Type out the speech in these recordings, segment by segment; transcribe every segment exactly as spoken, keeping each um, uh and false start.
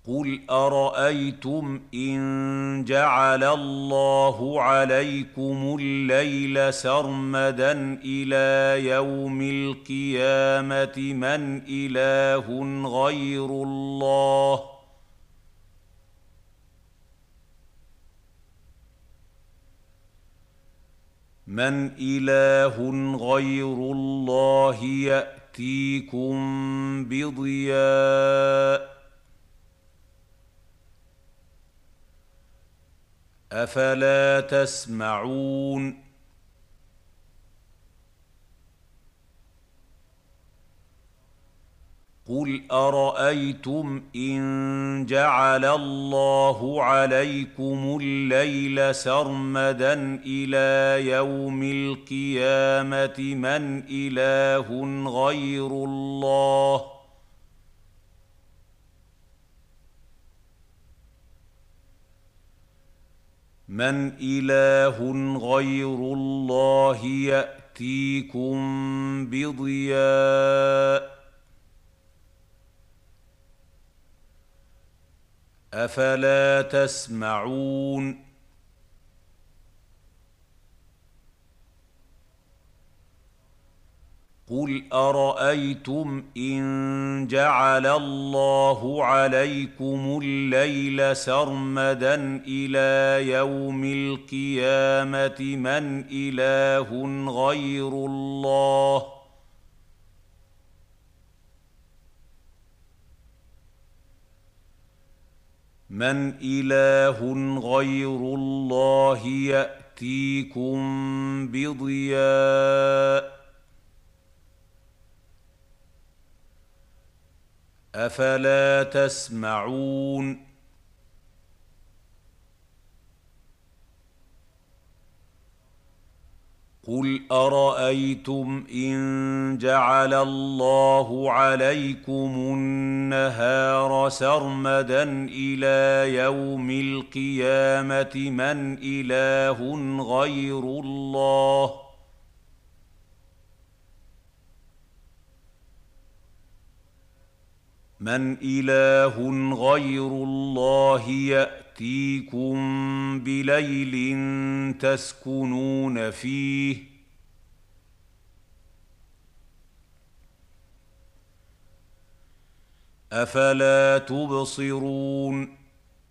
قُلْ أَرَأَيْتُمْ إِن جَعَلَ اللَّهُ عَلَيْكُمُ اللَّيْلَ سَرْمَدًا إِلَىٰ يَوْمِ الْقِيَامَةِ مَنْ إِلَٰهٌ غَيْرُ اللَّهِ من إله غير الله يأتيكم بضياء أفلا تسمعون قُلْ أَرَأَيْتُمْ إِن جَعَلَ اللَّهُ عَلَيْكُمُ اللَّيْلَ سَرْمَدًا إِلَىٰ يَوْمِ الْقِيَامَةِ مَنْ إِلَٰهٌ غَيْرُ اللَّهِ من إله غير الله يأتيكم بضياء أفلا تسمعون قُلْ أَرَأَيْتُمْ إِن جَعَلَ اللَّهُ عَلَيْكُمُ اللَّيْلَ سَرْمَدًا إِلَىٰ يَوْمِ الْقِيَامَةِ مَنْ إِلَٰهٌ غَيْرُ اللَّهِ من إله غير الله يأتيكم بضياء أفلا تسمعون قُلْ أَرَأَيْتُمْ إِن جَعَلَ اللَّهُ عَلَيْكُمُ النَّهَارَ سَرْمَدًا إِلَىٰ يَوْمِ الْقِيَامَةِ مَنْ إِلَٰهٌ غَيْرُ اللَّهِ من إله غير الله يأتيكم بليل تسكنون فيه أفلا تبصرون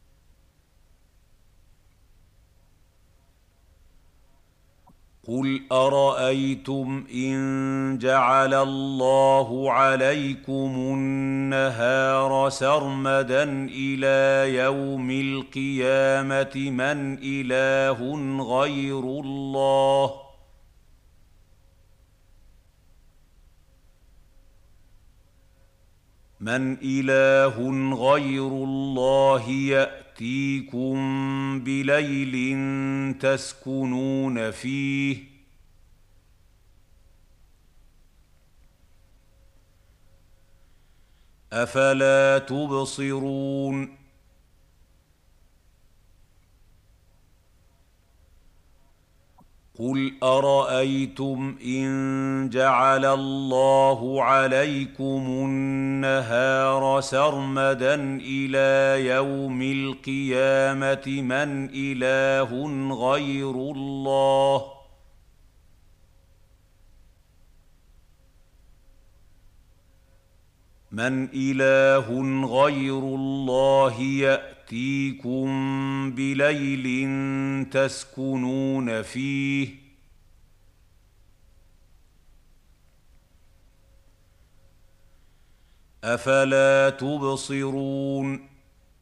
قُلْ أَرَأَيْتُمْ إِن جَعَلَ اللَّهُ عَلَيْكُمُ النَّهَارَ سَرْمَدًا إِلَىٰ يَوْمِ الْقِيَامَةِ مَنْ إِلَٰهٌ غَيْرُ اللَّهِ من إله غير الله يأتيكم بليل تسكنون فيه أفلا تبصرون قُلْ أَرَأَيْتُمْ إِن جَعَلَ اللَّهُ عَلَيْكُمُ النَّهَارَ سَرْمَدًا إِلَىٰ يَوْمِ الْقِيَامَةِ مَنْ إِلَٰهٌ غَيْرُ اللَّهِ من إله غير الله يأتيكم بليل تسكنون فيه أفلا تبصرون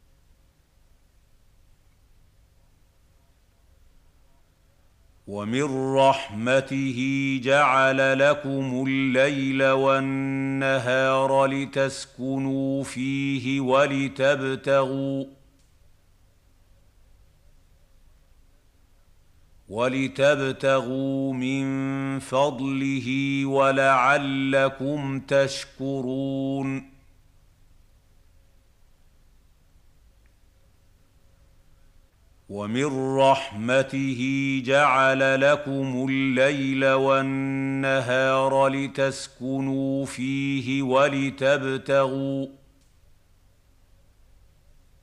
ومن رحمته جعل لكم الليل والنهار لتسكنوا فيه ولتبتغوا ولتبتغوا من فضله ولعلكم تشكرون ومن رحمته جعل لكم الليل والنهار لتسكنوا فيه ولتبتغوا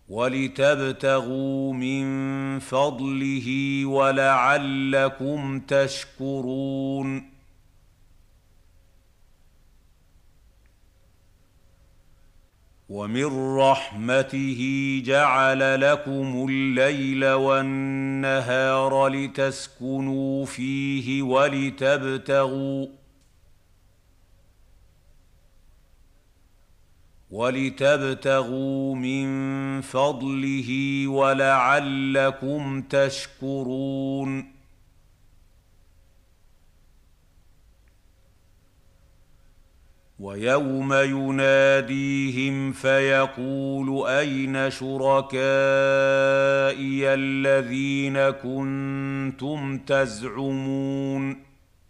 ولتبتغوا من فضله ولعلكم تشكرون ومن رحمته جعل لكم الليل والنهار لتسكنوا فيه ولتبتغوا ولتبتغوا من فضله ولعلكم تشكرون ويوم يناديهم فيقول أين شركائي الذين كنتم تزعمون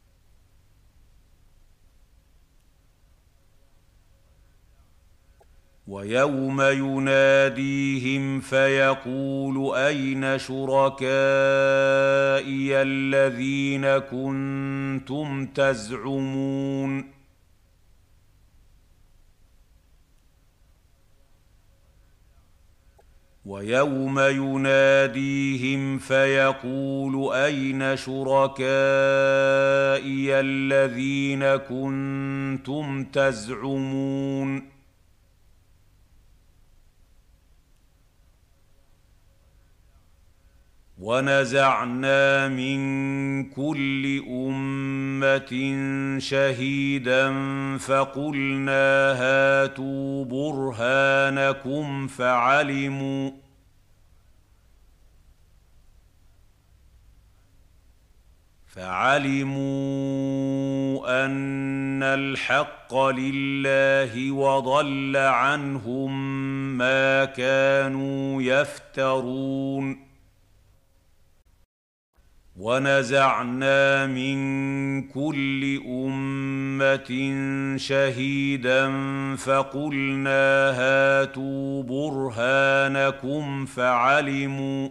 ويوم يناديهم فيقول أين شركائي الذين كنتم تزعمون ويوم يناديهم فيقول أين شركائي الذين كنتم تزعمون ونزعنا من كل أمة شهيدا فقلنا هاتوا برهانكم فعلموا فعلموا أن الحق لله وضل عنهم ما كانوا يفترون ونزعنا من كل أمة شهيدا فقلنا هاتوا برهانكم فعلموا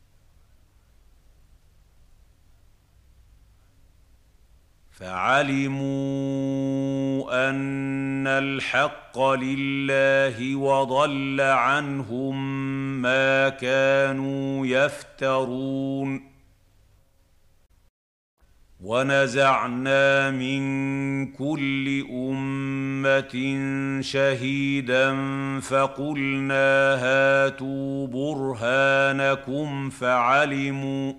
فعلموا أن الحق لله وضل عنهم ما كانوا يفترون ونزعنا من كل أمة شهيدا فقلنا هاتوا برهانكم فعلموا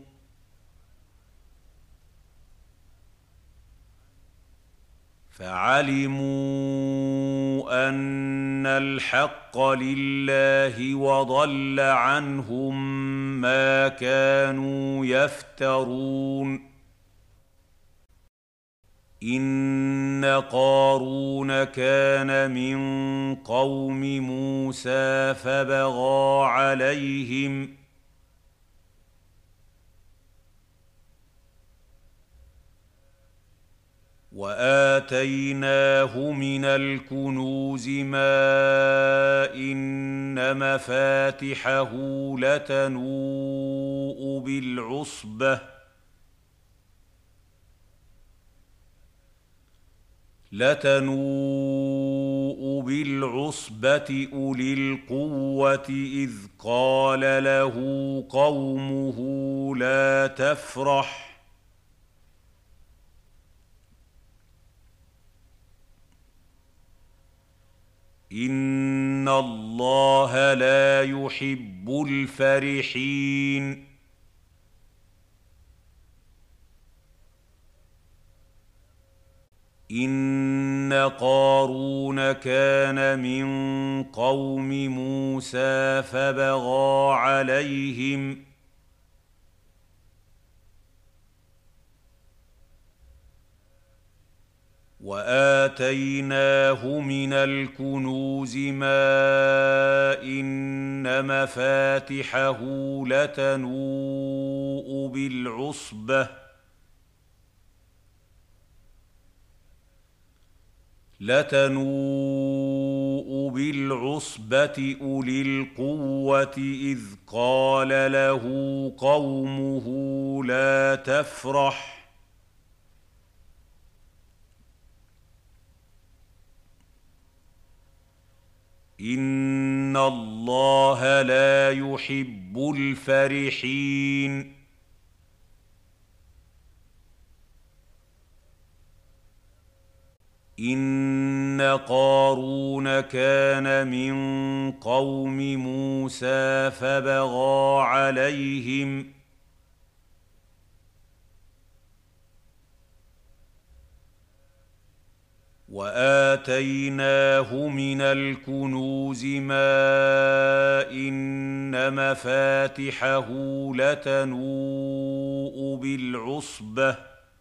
فعلموا أن الحق لله وضل عنهم ما كانوا يفترون إن قارون كان من قوم موسى فبغى عليهم وآتيناه من الكنوز ما إن مفاتحه لتنوء بالعصبة لتنوء بالعصبة أولي القوة إذ قال له قومه لا تفرح إن الله لا يحب الفرحين إن قارون كان من قوم موسى فبغى عليهم وآتيناه من الكنوز ما إن مفاتحه لتنوء بالعصبة لتنوء بالعصبة أولي القوة إذ قال له قومه لا تفرح إن ان الله لا يحب الفرحين ان قارون كان من قوم موسى فبغى عليهم واتيناه من الكنوز ما ان مفاتحه لتنوء بالعصبه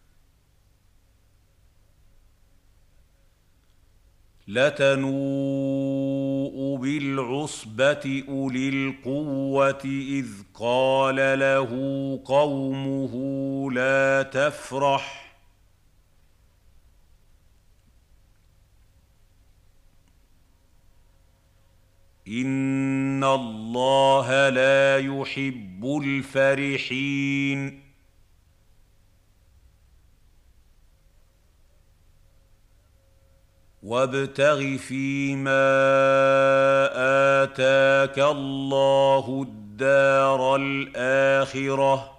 لتنوء بالعصبة أولي القوة إذ قال له قومه لا تفرح إن الله لا يحب الفرحين وابتغ فيما آتاك الله الدار الآخرة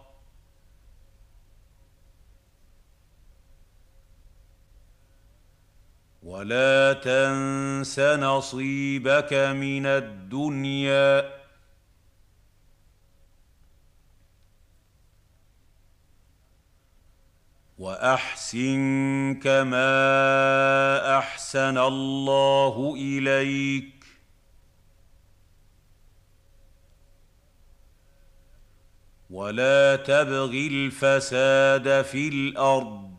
ولا تنس نصيبك من الدنيا وأحسن كما أحسن الله إليك ولا تبغ الفساد في الأرض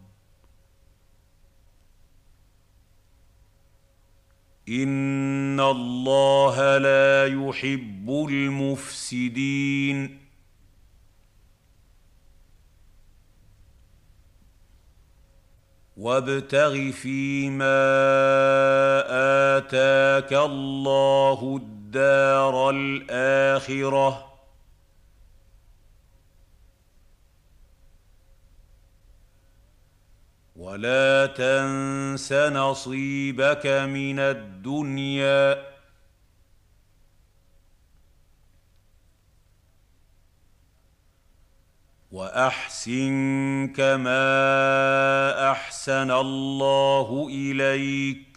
إن الله لا يحب المفسدين وابتغ فيما آتاك الله الدار الآخرة ولا تنس نصيبك من الدنيا وأحسن كما أحسن الله إليك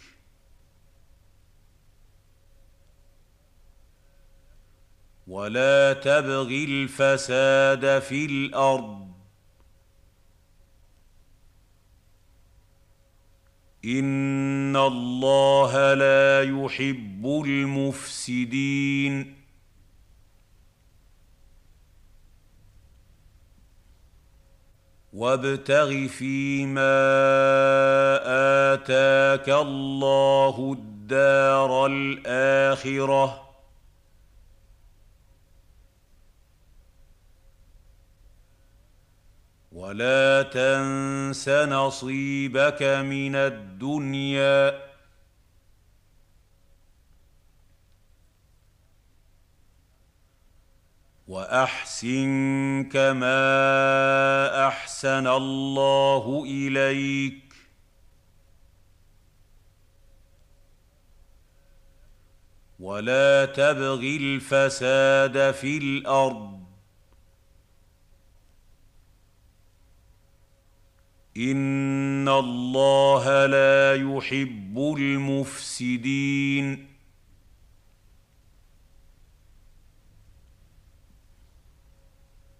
ولا تبغ الفساد في الأرض إن الله لا يحب المفسدين وابتغ فيما آتاك الله الدار الآخرة ولا تنس نصيبك من الدنيا وأحسن كما أحسن الله إليك ولا تبغ الفساد في الأرض إن الله لا يحب المفسدين